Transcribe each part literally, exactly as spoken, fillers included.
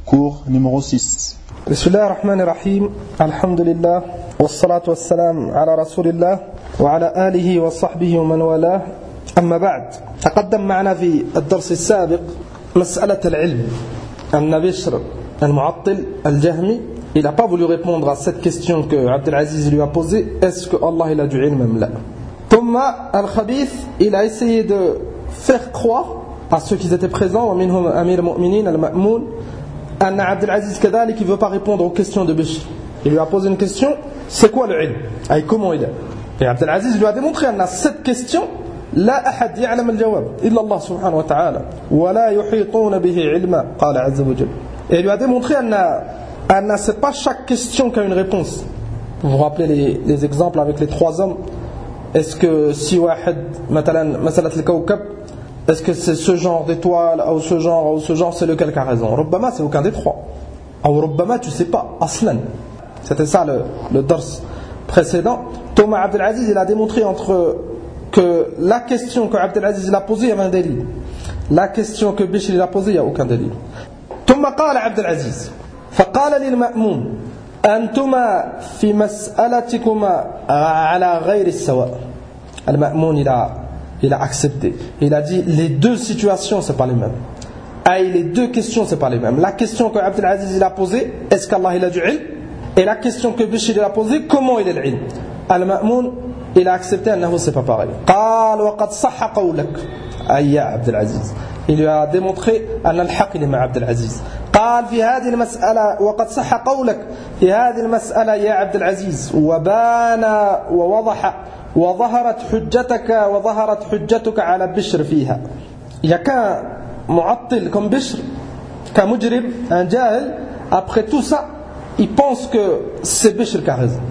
Cours numéro six. Bismillah ar-Rahman ar-Rahim. Alhamdulillah. Wassalatu wassalam ala Rasulillah wa ala alihi wa sahbihi wa man walah. أما بعد تقدم معنا في الدرس السابق مسألة العلم أن بشر المعطل الجهمي il n'a pas voulu répondre à cette question que Abdelaziz lui a posée. Est-ce que Allah il a du ilm même là? Thumma al-Khabith il a essayé de faire croire à ceux qui étaient présents ومنهم أمير المؤمنين المأمون أن Abdelaziz كذلك il ne veut pas répondre aux questions de Bishr. Il lui a posé une question, c'est quoi le ilm? Et comment il est? Et Abdelaziz lui a démontré أن cette question لا أحد يعلم الجواب إلا الله سبحانه وتعالى ولا يحيطون به علما قال عز وجل. Et il lui a démontré أن أن c'est pas chaque question qui a une réponse. Vous vous rappelez les, les exemples avec les trois hommes? Est-ce que si واحد مثلا مسألة الكوكب est-ce que c'est ce genre d'étoile ou ce genre ou ce genre, c'est lequel qui a raison? ربما c'est aucun des trois. Ou ربما tu sais pas أصلا. C'était ça le, le dars précédent. Thomas Abdelaziz il a démontré entre que la question que Abdelaziz a posée, il y avait un délit. La question que Bishr a posée, il n'y a aucun délit. ثم قال عبد العزيز فقال للمأمون أنتما في مسألتكما على غير السواء. المأمون il a, il a accepté. Il a dit les deux situations c'est pas les mêmes. Et les deux questions c'est pas les mêmes. La question que Abdelaziz a posée, est-ce qu'Allah il a du ilm? Et la question que Bishr a posée, comment il est l'ilm? Al-Ma'moun il a accepté أنه c'est pas pareil. قال وقد صح قولك أي يا عبد العزيز. Il lui a démontré أن الحق مع عبد العزيز. قال في هذه المسألة وقد صح قولك في هذه المسألة يا عبد العزيز وبان ووضح وظهرت حجتك وظهرت حجتك على بشر فيها. Il y a qu'un معطل comme Bishr, qu'un mujrim, un jahil, après tout ça, il pense que c'est Bishr qui a raison.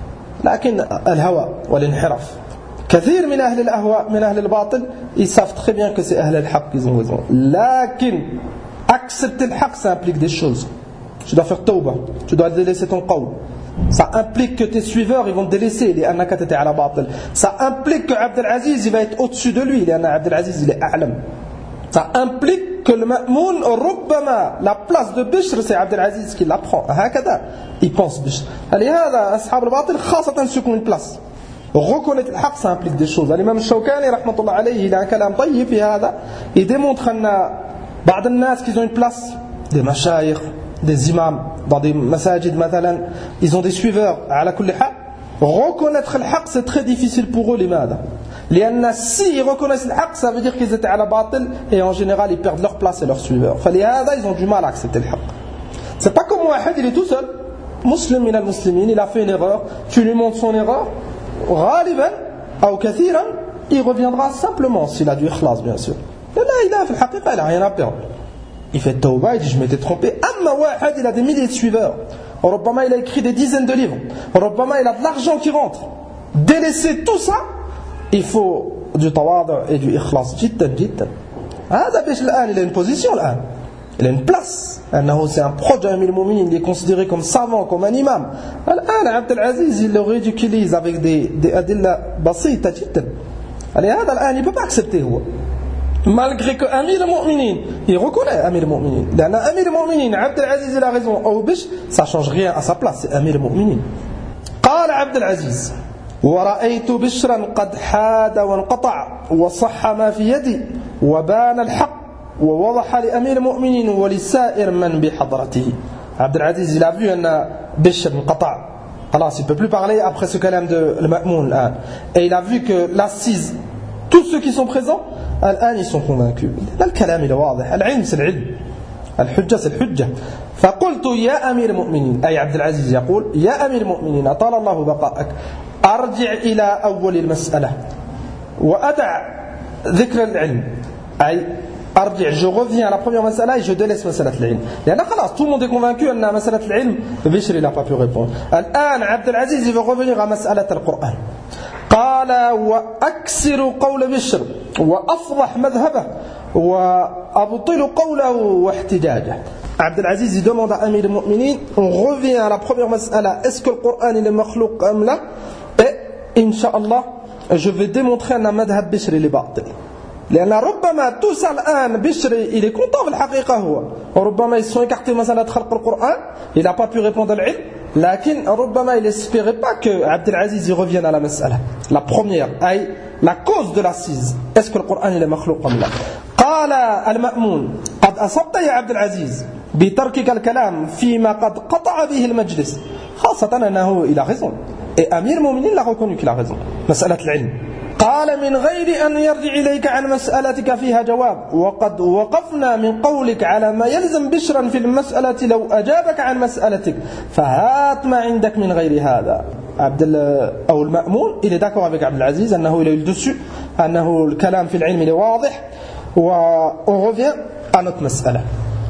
لكن الهوى والانحراف كثير من أهل الأهواء من أهل الباطل ils savent très bien que c'est أهل الحق qu'ils ont raison. لكن accepter le haq ça implique des choses. Tu dois faire tawbah, tu dois délaisser ton qawl. Ça implique que tes suiveurs ils vont te délaisser لأنك تتي على باطل. Ça implique que Abdelaziz il va être au-dessus de lui لأن Abdelaziz il est أعلم. Ça implique que le Ma'moun ربما la place de Bishr c'est Abdelaziz qui l'apprend. هكذا il pense Bishr. لهذا أصحاب الباطل خاصة ceux qui ont une place. Reconnaître le haq ça implique des choses. L'imam Shawkani رحمة الله عليه il a un kalam طيب في هذا. Il démontre أن بعض الناس qui ont une place, des mashayikh, des imams dans des masajid مثلا, ils ont des suiveurs على كل حال. Reconnaître le haq c'est très difficile pour eux لماذا؟ لأن s'ils reconnaissent le haq ça veut dire qu'ils étaient à la batil et en général ils perdent leur place et leurs suiveurs. فلهذا ils ont du mal à accepter le haq. C'est pas comme واحد il est tout seul, muslim min al-muslimin, il a fait une erreur, tu lui montres son erreur, غالبا أو كثيرا il reviendra simplement s'il a du ikhlas bien sûr. Là il a fait le haqiqa, il n'a rien à perdre. Il fait tawbah, il dit je m'étais trompé. Amma واحد il a des milliers de suiveurs. ربما il a écrit des dizaines de livres. ربما il a de l'argent qui rentre. Délaisser tout ça, il faut du tawadu et du ikhlas جدا جدا. هذا باش الآن il a une position الآن. Il a une place. أنه c'est un proche d'Amir al-Mu'minin, il est considéré comme savant, comme un imam. الآن Abdelaziz il le ridiculise avec des des adilla بسيطة جدا. هذا الآن il ne peut pas accepter هو. Malgré que Amir al-Mu'minin, il reconnaît Amir al-Mu'minin. L'un Amir al-Mu'minin, Abdelaziz il a raison, ou Bishr, ça change rien à sa place, c'est Amir al-Mu'minin. قال عبد العزيز ورأيت بشرا قد حاد وانقطع وصح ما في يدي وبان الحق ووضح لأمير المؤمنين ولسائر من بحضرته. عبد العزيز il a vu أن بشر انقطع. خلاص il ne peut plus parler après ce kalam de al-Ma'moun الآن. Et il a vu que l'assise, tous ceux qui sont présents الآن ils sont convaincus. لا الكلام إلى واضح. العلم c'est العلم. الحجة c'est الحجة. فقلت يا أمير المؤمنين أي عبد العزيز يقول يا أمير المؤمنين أطال الله بقاءك أرجع إلى أول المسألة وأدع ذكر العلم. أي أرجع je reviens à la première مسألة et je délaisse مسألة العلم. لأن خلاص tout le monde est convaincu أن مسألة العلم بشر il n'a pas pu répondre. الآن عبد العزيز il veut revenir à مسألة القرآن. قال وأكسر قول بشر وأفضح مذهبه وأبطل قوله واحتجاجه. Abdelaziz il demande à Amir al-Mu'minin, on revient à la première mas'ala, est-ce que le Coran il est makhlouq am la? Et Inch'Allah je vais démontrer un madhab Bishr il est batil. لأن ربما توصل الآن بشري il est content بالحقيقة هو وربما ils sont écartés مسألة خلق القرآن il n'a pas pu répondre العلم لكن ربما il espérait pas que عبد العزيز y revienne à la مسألة la première أي la cause de l'assise est-ce que le Coran il est مخلوق أم لا قال المأمون قد أصبت يا عبد العزيز بتركك الكلام فيما قد قطع به المجلس خاصة أنه il a raison et Amir Mouminin l'a reconnu qu'il a raison مسألة العلم قال من غير أن يرجع إليك عن مسألتك فيها جواب وقد وقفنا من قولك على ما يلزم بشرا في المسألة لو أجابك عن مسألتك فهات ما عندك من غير هذا عبد أو المأمون il est d'accord avec عبد العزيز أنه il a eu le dessus أنه الكلام في العلم il est واضح وon revient à notre مسألة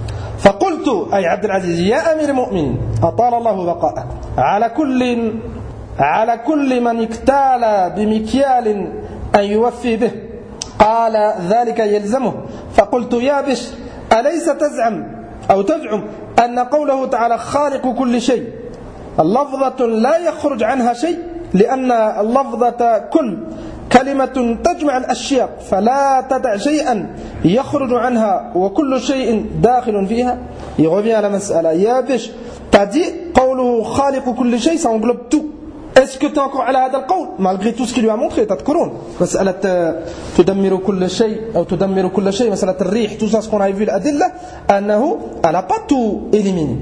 فقلت أي عبد العزيز يا أمير المؤمنين أطال الله بقاءك على كل على كل من اكتال بمكيال أن يوفي به قال ذلك يلزمه فقلت يا بشر أليس تزعم أو تزعم أن قوله تعالى خالق كل شيء اللفظة لا يخرج عنها شيء لأن اللفظة كل كلمة تجمع الأشياء فلا تدع شيئا يخرج عنها وكل شيء داخل فيها Il revient à la mas'ala يا بشر t'as dit قوله خالق كل شيء ça englobe tout. Est-ce que tu es encore على هذا القول malgré tout ce qu'il lui a montré تذكرون مسألة تدمر كل شيء أو تدمر كل شيء مسألة الريح tout ça ce qu'on a vu الأدلة أنه elle n'a pas tout éliminé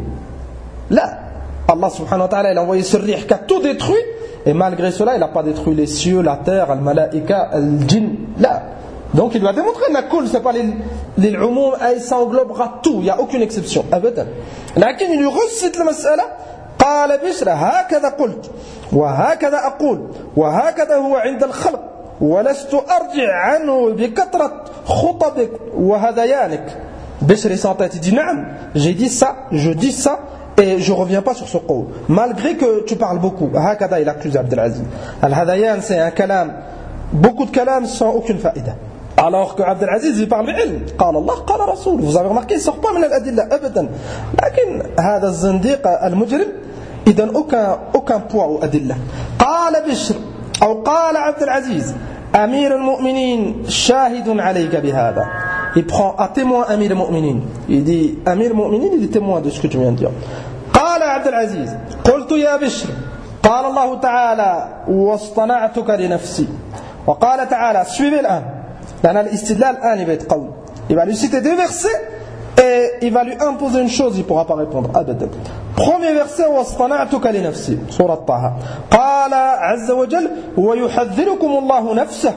là Allah subhanahu wa ta'ala il a envoyé ce riح qui a tout détruit et malgré cela il n'a pas détruit les cieux, la terre, le malaïka, le djinn là donc il doit démontrer que كل c'est pas les l'umum ça englobera tout il n'y a aucune exception أبدا لكن il lui recite la mas'ala قال بشر هكذا قلت وهكذا أقول وهكذا هو عند الخلق ولست أرجع عنه بكثرة خطبك وهذيانك بشر s'entête il dit نعم j'ai dit ça je dis ça et je reviens pas sur ce قول malgré que tu parles beaucoup هكذا il accuse عبد العزيز الهذيان c'est un كلام beaucoup de كلام sans aucune faïda alors que عبد العزيز il parle بعلم قال الله قال رسول vous avez remarqué il sort pas من الأدلة أبدا لكن هذا الزنديق المجرم il donne aucun, aucun poids aux adillah. قال بشر أو قال عبد العزيز أمير المؤمنين شاهد عليك بهذا il prend à témoin أمير المؤمنين il dit أمير المؤمنين il est témoin de ce que tu viens de dire قال عبد العزيز قلت يا بشر قال الله تعالى واصطنعتك لنفسي وقال تعالى suivez الآن لأن الاستدلال الآن il va être قوي il va lui citer deux versets et il va lui imposer une chose il ne pourra pas répondre أبدا premier verset واصطنعتك لنفسي سورة طه قال عز وجل ويحذركم الله نفسه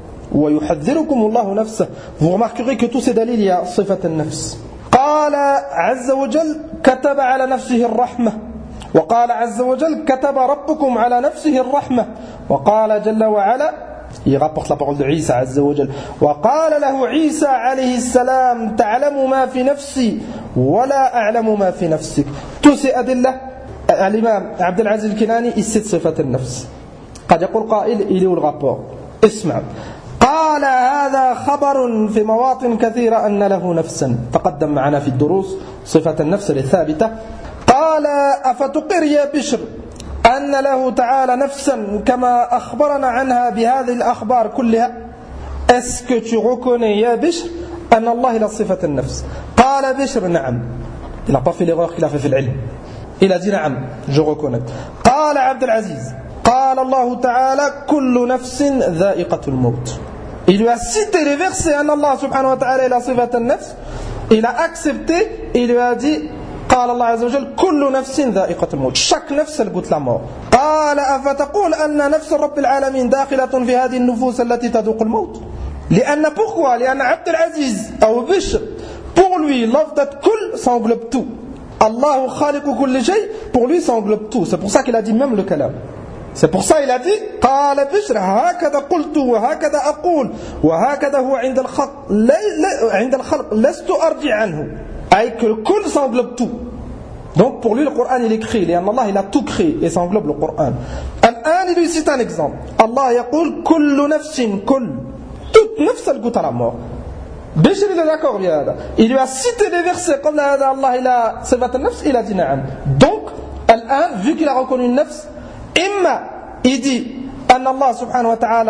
ويحذركم الله نفسه vous remarquerez que tous ces dalils il y a صفة النفس قال عز وجل كتب على نفسه الرحمة وقال عز وجل كتب ربكم على نفسه الرحمة وقال جل وعلا il rapporte la parole de Isa عز وجل وقال له عيسى عليه السلام تعلم ما في نفسي ولا أعلم ما في نفسك tous ces أدلة الإمام عبد العزيز الكناني يسد صفة النفس قد يقول قائل il est où le rapport اسمع قال هذا خبر في مواطن كثيرة أن له نفسا تقدم معنا في الدروس صفة النفس الثابتة قال أفتقر يا بشر أن له تعالى نفسا كما أخبرنا عنها بهذه الأخبار كلها est-ce que tu reconnais يا بشر أن الله له صفة النفس قال بشر نعم il n'a pas fait l'erreur qu'il a fait في العلم il a dit نعم je reconnais قال عبد العزيز قال الله تعالى كل نفس ذائقة الموت il lui a cité les versets أن الله سبحانه وتعالى له صفة النفس il a accepté il lui a dit قال الله عز وجل كل نفس ذائقة الموت chaque نفس elle goûte la mort قال أفتقول أن نفس رب العالمين داخلة في هذه النفوس التي تذوق الموت لأن pourquoi لأن عبد العزيز أو بشر pour lui لفظة كل ça englobe tout الله خالق كل شيء pour lui ça englobe tout c'est pour ça qu'il a dit même le kalam c'est pour ça il a dit قال بشر هكذا قلت وهكذا أقول وهكذا هو عند الخلق عند الخلق لست أرجع عنه avec que le kul ça englobe tout donc pour lui le Coran il est créé et Allah il a tout créé et ça englobe le Coran الآن il lui cite un exemple Allah يقول كل نفس كل toute nafs elle goûte à la mort Béchir il est d'accord bien il lui a cité des versets comme là Allah il a صفة النفس il a dit نعم donc الآن vu qu'il a reconnu une nafs إما il dit أن الله سبحانه وتعالى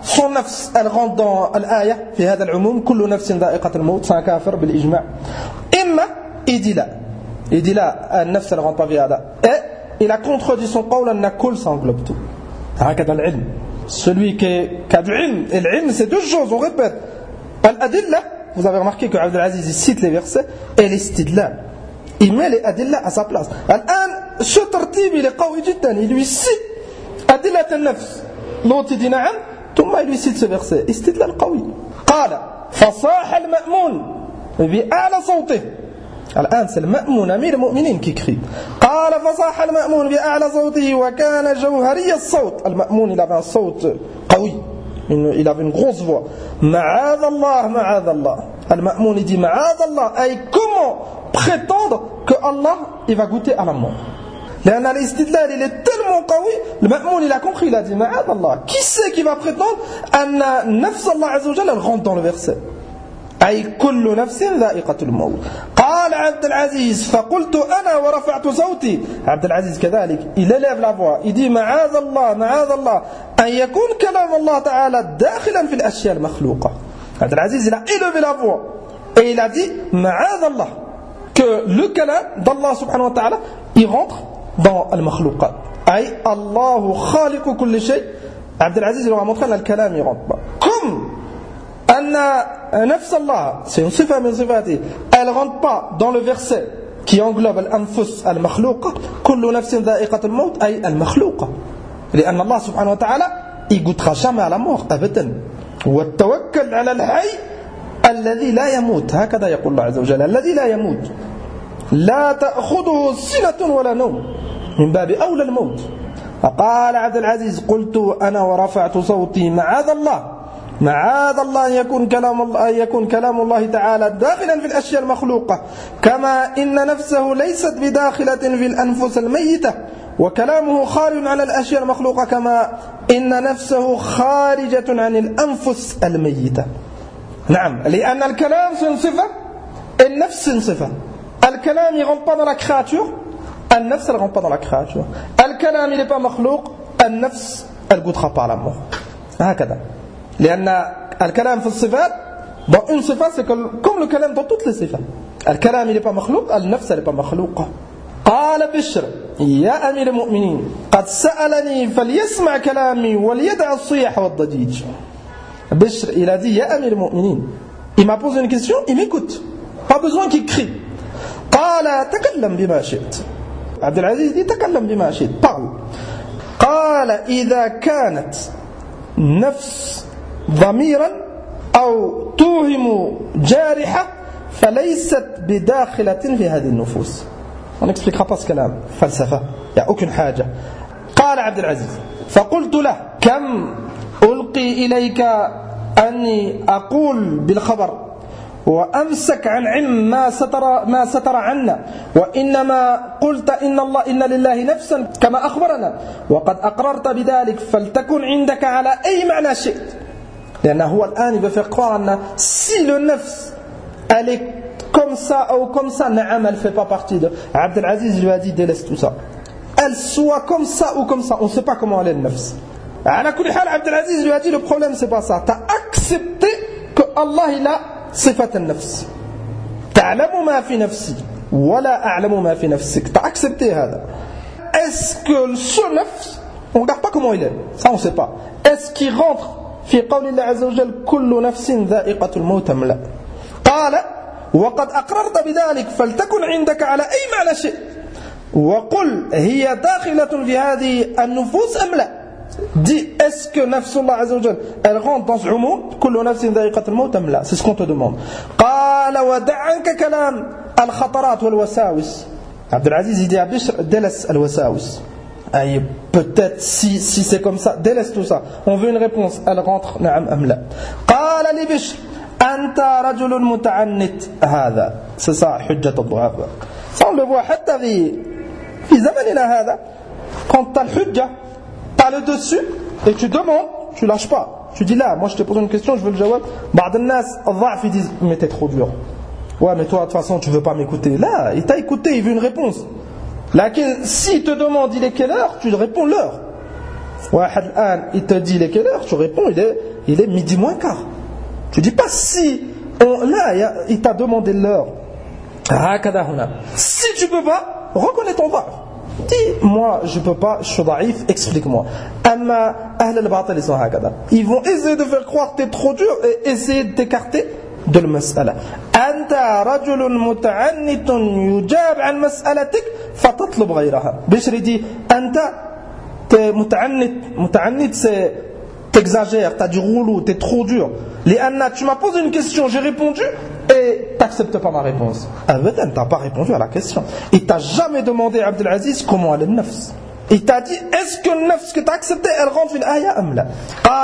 son nafs, elle rentre dans l'ayah, في هذا العموم كل نفس ذائقة الموت, c'est un kafir بالإجماع. إما il dit là, il dit là, النفس elle rentre pas في هذا, et il a contredit son قول أن كل ça englobe tout. هكذا العلم, celui qui a du ilm, et l'ilm c'est deux choses, on répète. Al-adilla, vous avez remarqué que Abdel Aziz cite les versets et l'istidlal. Il met les adilla à sa place. Al-an, ce tartib il est qawi jiddan, il lui cite adillat al-nafs. L'autre il dit na'am, ثم il lui cite ce verset. Istidlal qawi. قال فصاح المأمون بأعلى صوته. الآن c'est le مأمون أمير المؤمنين qui crie. قال فصاح المأمون بأعلى صوته وكان جوهري الصوت. المأمون il avait un صوت قوي. Il avait une grosse voix. Ma'ad Allah, ma'ad Allah. Al-Ma'moun il dit ma'ad Allah. Et comment prétendre que Allah il va goûter à la mort? L'an l'istidlal il est tellement qawi. Le Ma'moun il a compris, il a dit ma'ad Allah. Qui c'est qui va prétendre anna nafs Allah azza wa jalla elle rentre dans le verset? أي كل نفس ذائقة الموت. قال عبد العزيز فقلت أنا ورفعت صوتي. عبد العزيز كذلك il élève la voix, il dit معاذ الله معاذ الله أن يكون كلام الله تعالى داخلا في الأشياء المخلوقة. عبد العزيز il a élevé la voix et il a dit معاذ الله que le kalam d'Allah subhanahu wa ta'ala il rentre dans المخلوقات. أي الله خالق كل شيء. عبد العزيز il leur a montré que le kalam il rentre pas. Comme أن نفس الله c'est une صفة من صفاته, elle rentre pas dans le verset qui englobe الأنفس المخلوقة كل نفس ذائقة الموت أي المخلوقة, لأن الله سبحانه وتعالى il goûtera jamais à la mort أبدا. والتوكل على الحي الذي لا يموت, هكذا يقول الله عز وجل الذي لا يموت لا تأخذه سنة ولا نوم من باب أولى الموت. فقال عبد العزيز قلت أنا ورفعت صوتي معاذ الله معاذ الله أن يكون كلام الله أن يكون كلام الله تعالى داخلا في الأشياء المخلوقة كما إن نفسه ليست بداخلة في الأنفس الميتة وكلامه خارج عن الأشياء المخلوقة كما إن نفسه خارجة عن الأنفس الميتة. نعم, لأن الكلام c'est صفة, النفس c'est صفة. الكلام il rentre pas dans la créature, النفس elle rentre pas dans la créature. الكلام il n'est pas مخلوق, النفس elle goûtera pas la mort. هكذا. لأن الكلام في الصفات dans une صفة c'est comme le كلام dans toutes les صفات. الكلام il n'est pas مخلوق, النفس elle n'est pas مخلوقة. قال بشر يا أمير المؤمنين قد سألني فليسمع كلامي وليدع الصياح والضجيج. Bishr il a dit يا أمير المؤمنين, il m'a posé une question, il m'écoute, pas besoin qu'il crie. قال تكلم بما شئت. عبد العزيز dit تكلم بما شئت, parle. قال إذا كانت نفس ضميرا أو توهم جارحة فليست بداخلة في هذه النفوس. On n'expliquera pas ce كلام فلسفة, il n'y a aucune حاجة. قال عبد العزيز فقلت له كم ألقي إليك أني أقول بالخبر وأمسك عن علم ما ستر ما ستر عنا وإنما قلت إن الله إن لله نفسا كما أخبرنا وقد أقررت بذلك فلتكن عندك على أي معنى شئت. لأنه هو الآن il veut faire croire أن si le nefs elle est comme ça ou comme ça, نعم elle fait pas partie de. Abdel Aziz lui a dit délaisse tout ça, elle soit comme ça ou comme ça, on ne sait pas comment elle est le nefs. على كل حال Abdel Aziz lui a dit le problème c'est pas ça, tu as accepté que Allah il a صفة النفس. تعلم ما في نفسي ولا أعلم ما في نفسك. Tu as accepté هذا. Est-ce que ce nefs, on ne regarde pas comment il est, ça on ne sait pas. Est-ce qu'il rentre في قول الله عز وجل كل نفس ذائقة الموت أم لا؟ قال وقد أقررت بذلك فلتكن عندك على أي معنى شئت وقل هي داخلة في هذه النفوس أم لا. Dis, est-ce que nafsullah azza wa jal elle rentre dans ce umum kullu nafsin dha'iqatul maut am la? C'est ce qu'on te demande. قال ودعنك كلام الخطرات والوساوس. Abdel Aziz il dit à Bishr délaisse al-wasawis. Aïe, peut-être si, si c'est comme ça, délaisse tout ça. On veut une réponse, elle rentre نعم am la. قال لبشر أنت رجل متعنت هذا. C'est ça حجة الضعفاء. Ça on le voit حتى في في زمننا هذا. Quand t'as le hujja, t'as le dessus et tu demandes, tu lâches pas. Tu dis là, moi je te pose une question, je veux le jawab. بعض الناس الضعف ils disent mais t'es trop dur. Ouais mais toi de toute façon tu veux pas m'écouter. Là, il t'a écouté, il veut une réponse. Laquelle, s'il te demande il est quelle heure, tu réponds l'heure. واحد الآن il te dit il est quelle heure, tu réponds il est, il est midi moins quart. Tu dis pas si on, là il t'a demandé l'heure. Si tu peux pas, reconnais ton ضعف. Dis moi je peux pas, je suis ضعيف, explique-moi. أما أهل الباطل ils sont هكذا. Ils vont essayer de faire croire que t'es trop dur et essayer de t'écarter de المسألة. أنت رجل متعنت يجاب عن مسألتك فتطلب غيرها. بشري dit أنت t'es متعنت متعنت c'est t'exagères, t'as du rouleau, t'es trop dur. لأن tu m'as posé une question, j'ai répondu et t'acceptes pas ma réponse. Abadan, t'as pas répondu à la question. Il t'a jamais demandé Abdelaziz comment elle est le nafs. Il t'a dit est-ce que le nafs que t'as accepté elle rentre une aya am la.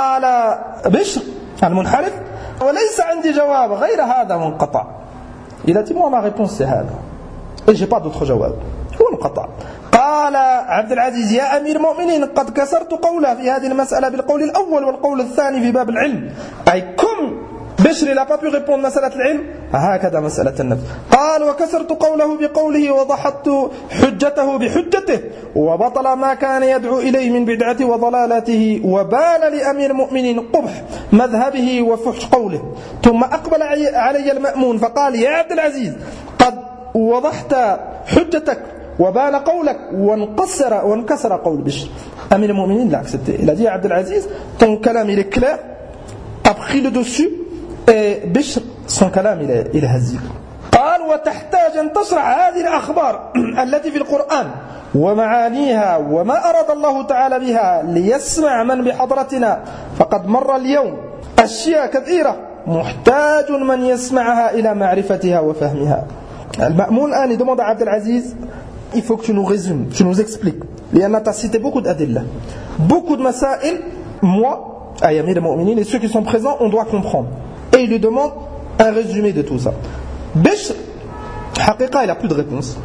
قال بشر المنحرف وليس عندي جواب غير هذا منقطع. Il a dit moi ma réponse c'est هذا et j'ai pas d'autre جواب. هو انقطع. قال عبد العزيز يا أمير المؤمنين قد كسرت قوله في هذه المسألة بالقول الأول والقول الثاني في باب العلم. أي كم بشر il n'a pas pu répondre مسألة العلم هكذا مسألة النفس. قال وكسرت قوله بقوله وضحت حجته بحجته وبطل ما كان يدعو إليه من بدعته وضلالته وبان لأمير المؤمنين قبح مذهبه وفحش قوله. ثم أقبل علي المأمون فقال يا عبد العزيز قد وضحت حجتك وبان قولك وانكسر وانكسر قول بشر. Amir al-Mu'minin l'a accepté. Il a dit à Abdelaziz ton kalam il est clair, t'as pris le dessus et Bishr son kalam il est, il est hazil. قال وتحتاج أن تشرح هذه الأخبار التي في القرآن ومعانيها وما أراد الله تعالى بها ليسمع من بحضرتنا فقد مر اليوم أشياء كثيرة محتاج من يسمعها إلى معرفتها وفهمها. المأمون الآن demande à Abdelaziz il faut que tu nous résumes, tu nous expliques. لأن tu as cité beaucoup d'adilla, beaucoup de masail. Moi, Amir al-Mu'minin et ceux qui sont présents, on doit comprendre. Et il lui demande un résumé de tout ça. Bishr, حقيقة il a plus de réponse.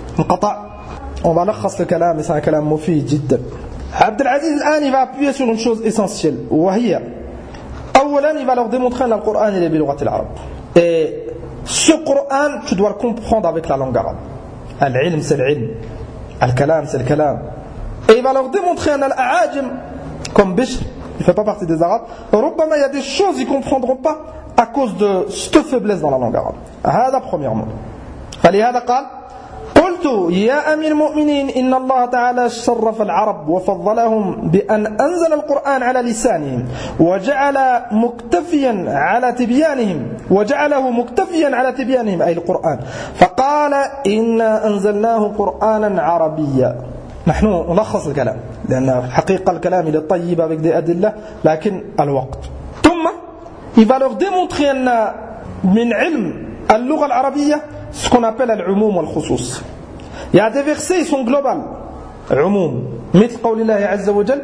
On va لخص le kalam, mais c'est un kalam مفيد جدا. Abdelaziz الآن il va appuyer sur une chose essentielle. وهي أولا il va leur démontrer que le Coran il est بلغة العرب. Et ce Coran tu dois le comprendre avec la langue arabe. Al-ilm c'est l'ilm, al-kalam c'est le kalam. Et il va leur démontrer un al-a'ajim comme Bishr, il ne fait pas partie des arabes. Rubbama il y a des choses qu'ils ne comprendront pas à cause de cette faiblesse dans la langue arabe. هذا premièrement. فلهذا قال قلت يا أمير المؤمنين إن الله تعالى شرف العرب وفضلهم بأن أنزل القرآن على لسانهم وجعل مكتفيا على تبيانهم وجعله مكتفيا على تبيانهم أي القرآن فقال إنا أنزلناه قرآنا عربيا. نحن نلخص الكلام لأن حقيقة الكلام il est طيب avec des أدلة لكن الوقت. ثم il va leur démontrer أن من علم اللغة العربية ce qu'on appelle al-umum wal-khusus. Il y a des versets, ils sont globaux. Umum. مثل قول الله عز وجل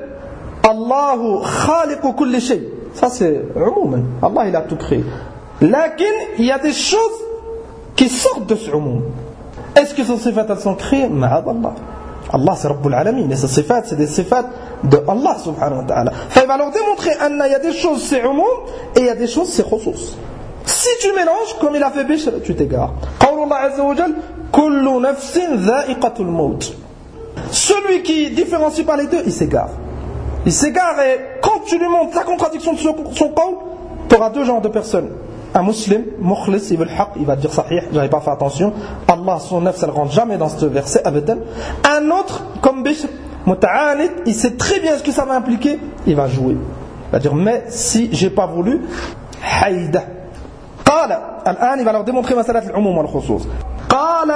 الله خالق كل شيء. Ça c'est umum. Allah il a tout créé. Lakin il y a des choses qui sortent de ce umum. Est-ce que ces sifat elles sont créées? Ma'ad Allah. Allah c'est Rabbul Alamin. Et ces sifat c'est des sifat de Allah subhanahu wa ta'ala. Il va leur démontrer qu'il y a des choses c'est umum et il y a des choses c'est khusus. Si tu mélanges, comme il a fait Bishr, tu t'égares. Qawlullah Azza wa Jal, kullu nafsin dha'iqatul maut. Celui qui différencie pas les deux, il s'égare. Il s'égare et quand tu lui montres la contradiction de son, son qawl, tu auras deux genres de personnes. Un musulman, mukhlis, il veut le haqq, il va dire sahih, j'avais pas fait attention. Allah, son nafs, elle rentre jamais dans ce verset, abadan. Un autre, comme Bishr, muta'anid, il sait très bien ce que ça va impliquer, il va jouer. Il va dire, mais si j'ai pas voulu, haïda. قال الآن il va leur démontrer مسألة العموم والخصوص. قال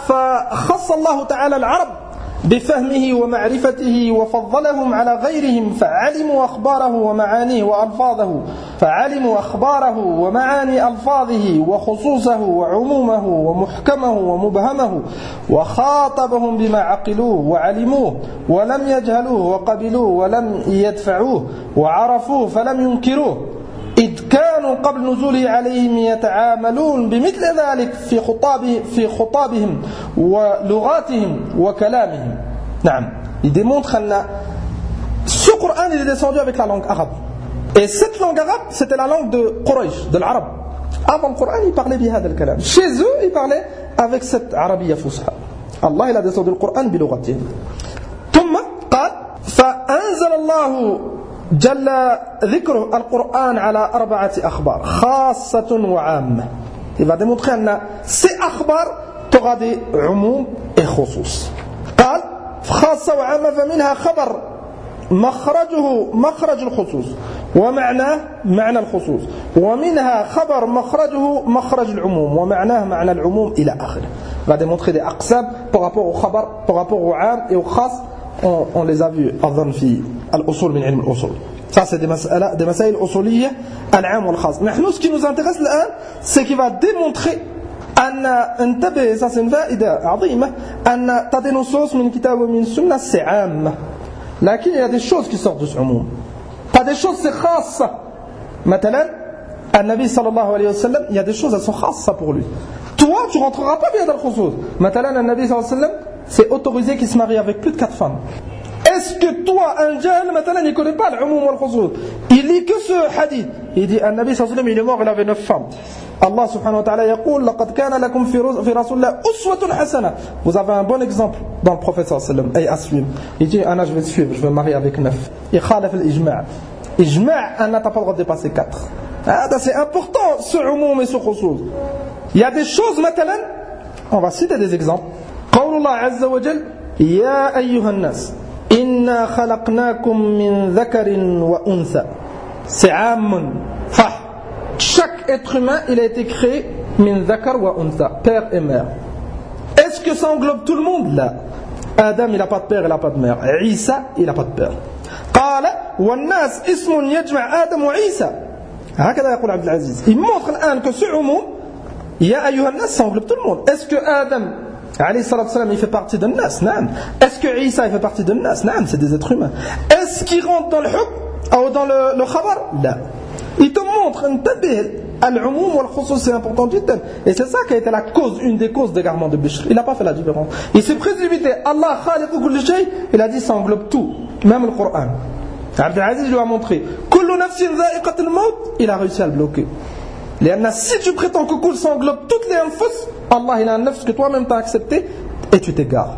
فخص الله تعالى العرب بفهمه ومعرفته وفضلهم على غيرهم فعلموا أخباره ومعانيه وألفاظه فعلموا أخباره ومعاني ألفاظه وخصوصه وعمومه ومحكمه ومبهمه وخاطبهم بما عقلوه وعلموه ولم يجهلوه وقبلوه ولم يدفعوه وعرفوه فلم ينكروه إذ كانوا قبل نزوله عليهم يتعاملون بمثل ذلك في خطابه في خطابهم ولغاتهم وكلامهم. نعم. Il démontre que ce Coran il est descendu avec la langue arabe. Et cette langue arabe, c'était la langue de Quraysh, de l'arabe. Avant le Coran, ils parlaient بهذا الكلام. Chez eux, ils parlaient avec cette arabia fusha. Allah il a descendu le Coran بلغتهم. ثم قال فأنزل الله جل ذكره القرآن على أربعة أخبار خاصة وعامة. Il va démontrer أن ces أخبار تغا دي عموم et خصوص. قال خاصة وعامة فمنها خبر مخرجه مخرج الخصوص ومعناه معنى الخصوص ومنها خبر مخرجه مخرج العموم ومعناه معنى العموم إلى آخره. Il va démontrer des أقسام par rapport au خبر par rapport au عام et au خاص. On, on les a vus أظن في الأصول من علم الأصول. Ça c'est des مسألة des مسائل أصولية العام والخاص. نحن ce qui nous intéresse الآن c'est qu'il va démontrer أن انتبه ça c'est une فائدة عظيمة أن t'as des nusus من كتاب ومن سنة c'est عامة لكن il y a des choses qui sortent de ce عموم. T'as des choses c'est خاصة مثلا النبي صلى الله عليه وسلم il y a des choses elles sont خاصة pour lui. Toi tu rentreras pas bien dans le خصوص. مثلا النبي صلى الله عليه وسلم c'est autorisé qu'il se marie avec plus de quatre femmes. Est-ce que toi, un jeune, maintenant, il ne connaît pas l'umum wal khusuz? Il lit que ce hadith. Il dit, un Nabi sallallahu alayhi wa sallam, il est mort, il avait neuf femmes. Allah subhanahu wa ta'ala yaqul, laqad kana lakum fi rasulillah uswatun hasana. Vous avez un bon exemple dans le prophète sallallahu alayhi wa sallam, et à suivre. Il dit, Anna, je vais te suivre, je vais me marier avec neuf. Il khalaf al-ijma'. Ijma', Anna, t'as pas le droit de dépasser quatre. Ah, c'est important, ce umum et ce khusuz. Il y a des choses, maintenant, on va citer des exemples. قول الله عز وجل يا أيها الناس إنا خلقناكم من ذكر وأنثى. C'est عام صح. Chaque être humain il a été créé من ذكر وأنثى, père et mère. Est-ce que ça englobe tout le monde? Là. Adam il n'a pas de père, il n'a pas de mère. Isa il n'a pas de père. قال والناس اسم يجمع آدم وعيسى. هكذا يقول عبد العزيز. Il montre الآن que ce عموم يا أيها الناس ça englobe tout le monde. Est-ce que Adam alayhi salatu salam, il fait partie d'un nas? Naam. Est-ce que Isa il fait partie d'un nas? Naam, c'est des êtres humains. Est-ce qu'il rentre dans le hukm ou dans le, le khabar? Là. Il te montre un tabih al-umum wal khusus, c'est important jiddan. Et c'est ça qui a été la cause, une des causes d'égarement de Bishr. Il n'a pas fait la différence. Il s'est précipité. Allah khaliqu kulli shay, il a dit ça englobe tout, même le Coran. Abdel Aziz lui a montré. Kullu nafsin dha'iqat al-maut, il a réussi à le bloquer. Si tu prétends que Koul s'englobe toutes les anfus, Allah il a un nafs que toi-même t'as accepté et tu t'égares.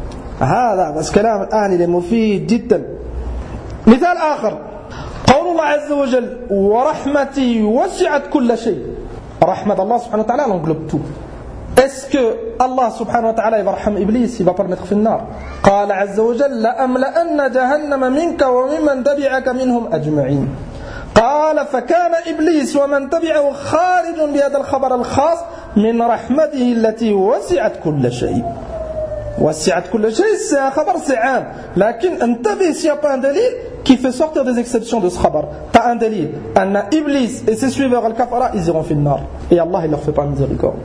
هذا بس كلام الآن اللي مفيد جدا. مثال آخر قول الله عز وجل ورحمتي وسعت كل شيء. رحمة الله سبحانه وتعالى englobe tout. Est-ce que Allah subhanahu wa ta'ala il va rahmer Iblis, il va pas le mettre في النار? قال عز وجل لأملأن جهنم منك وممن تبعك منهم أجمعين. قال فكان إبليس ومن تبعه خارج بهذا الخبر الخاص من رحمته التي وسعت كل شيء. وسعت كل شيء c'est un خبر c'est عام. لكن انتبه s'il n'y a pas un دليل qui fait sortir des exceptions de ce خبر. T'as un دليل أن إبليس et ses suiveurs الكفرة ils iront في النار et Allah il leur fait pas miséricorde.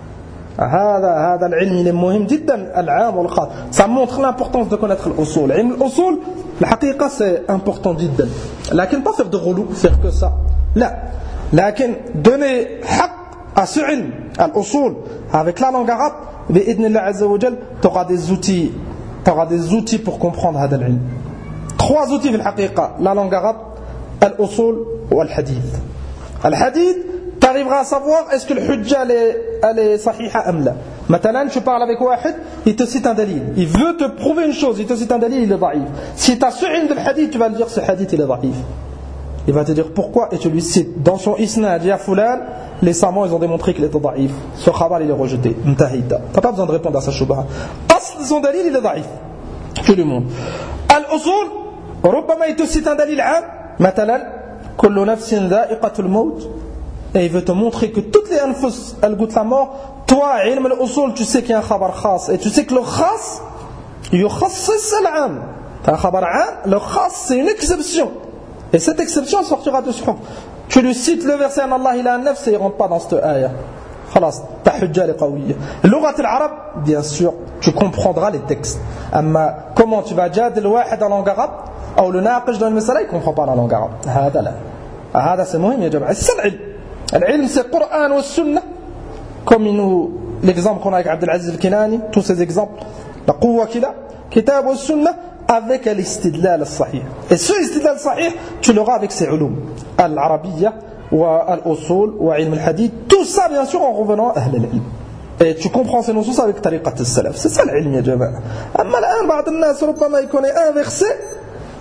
هذا هذا العلم مهم جدا العام والخاص. Ça montre l'importance de connaître l'usul. علم الأصول الحقيقة c'est important جدا. لكن pas faire de relou, faire que ça. لا. لكن donner حق à ce علم الأصول avec la langue arabe بإذن الله عز وجل t'auras des outils t'auras des outils pour comprendre هذا العلم. Trois outils في الحقيقة la langue arabe الأصول والحديث. الحديث t'arriveras à savoir est-ce que le hujja elle est sahiha am la. Maintenant tu parles avec wahid, il te cite un dalil, il veut te prouver une chose, il te cite un dalil, il est daïf. Si tu as ce ilm de hadith, tu vas lui dire ce hadith il est daïf. Il va te dire pourquoi et tu lui cites dans son isnad ya fulan, les savants ils ont démontré qu'il était daïf. Ce khabar il est rejeté. Mtahida. Tu n'as pas besoin de répondre à sa shubha. Asl son dalil il est daïf. Tu lui montres. Al-usul, ربما il te cite un dalil am, مثلا كل نفس ذائقة الموت. Et il veut te montrer que toutes les anfus elles goûtent la mort. Toi, ilm al-usul, tu sais qu'il y a un khabar khas. Et tu sais que le khas, yukhassis al-am. T'as un khabar am, le khas c'est une exception. Et cette exception sortira de ce hukm. Tu lui cites le verset en Allah il a un nafs et il ne rentre pas dans cette ayah. Khalas, ta hujja elle est qawiyya. L'urat al-arab, bien sûr, tu comprendras les textes. Amma, comment tu vas jad al-wahid en langue arabe, ou le naqish dans le masala, il ne comprend pas la langue arabe. Hada la. Hada c'est muhim ya jama'a. C'est l'ilm. L'ilm c'est Coran ou Sunnah. Comme nous, l'exemple qu'on a avec Abdel Aziz al-Kinani, tous ces exemples, la quwwa qu'il a, kitab ou Sunnah, avec l'istidlal al-sahih. Et ce istidlal al-sahih, tu l'auras avec ses ulum. Al-arabiyya, wa al-usul, wa ilm al-hadith. Tout ça, bien sûr, en revenant à al-ilm. Et tu comprends ces notions avec tariqat al-salaf. C'est ça l'ilm, ya jama'a. Amma l'an, ba'd al-nas, rubbama, il connaît un verset,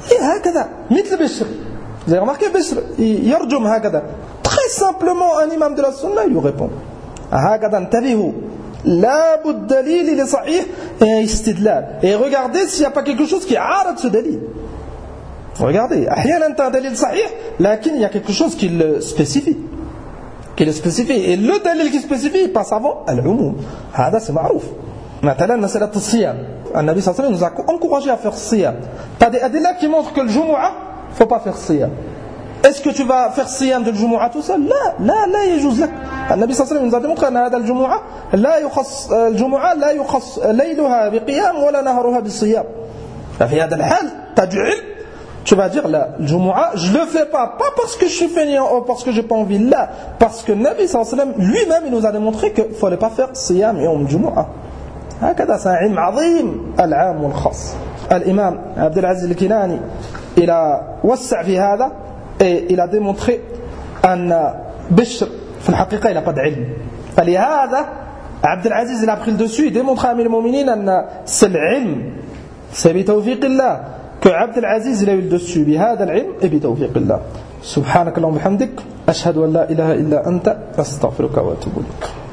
Et هكذا مثل بشر. Vous avez remarqué Bishr يرجم هكذا. Très simplement un imam de la sunna il lui répond. هكذا انتبهوا. لا بد دليل لصحيح استدلال. Et regardez s'il n'y a pas quelque chose qui عارض ce dalil. Regardez, أحيانا أنت دليل صحيح لكن il y a quelque chose qui le spécifie. Qui le spécifie. Et le dalil qui spécifie il passe avant العموم. هذا c'est معروف. مثلا مسألة الصيام. النبي صلى الله عليه وسلم nous a encouragé à faire الصيام. Tu as des adilla qui montrent que le Jumu'ah il ne faut pas faire الصيام. Est-ce que tu vas faire الصيام de الجمعة tout seul? لا لا لا يجوز لك. النبي صلى الله عليه وسلم nous a démontré أن هذا الجمعة لا يخص الجمعة لا يخص ليلها بقيام ولا نهارها بالصيام. ففي هذا الحال تجعل tu vas dire là, le Jumu'ah, je le fais pas, pas parce que je suis fainéant ou parce que j'ai pas envie, là, parce que Nabi sallallahu alayhi wa sallam lui-même il nous a démontré qu'il ne fallait pas faire siyam yawm Jumu'ah. هكذا c'est un ilm عظيم العام والخاص. الإمام عبد العزيز الكناني il a وسع في هذا et il a démontré أن بشر في الحقيقة il n'a pas d'ilm. فلهذا عبد العزيز il a pris le dessus, il démontre à Amir al-Mu'minin أن c'est l'ilm, c'est بتوفيق الله. que عبد العزيز il a eu le dessus بهذا العلم et بتوفيق الله. سبحانك اللهم وبحمدك أشهد أن لا إله إلا أنت أستغفرك وأتوب إليك.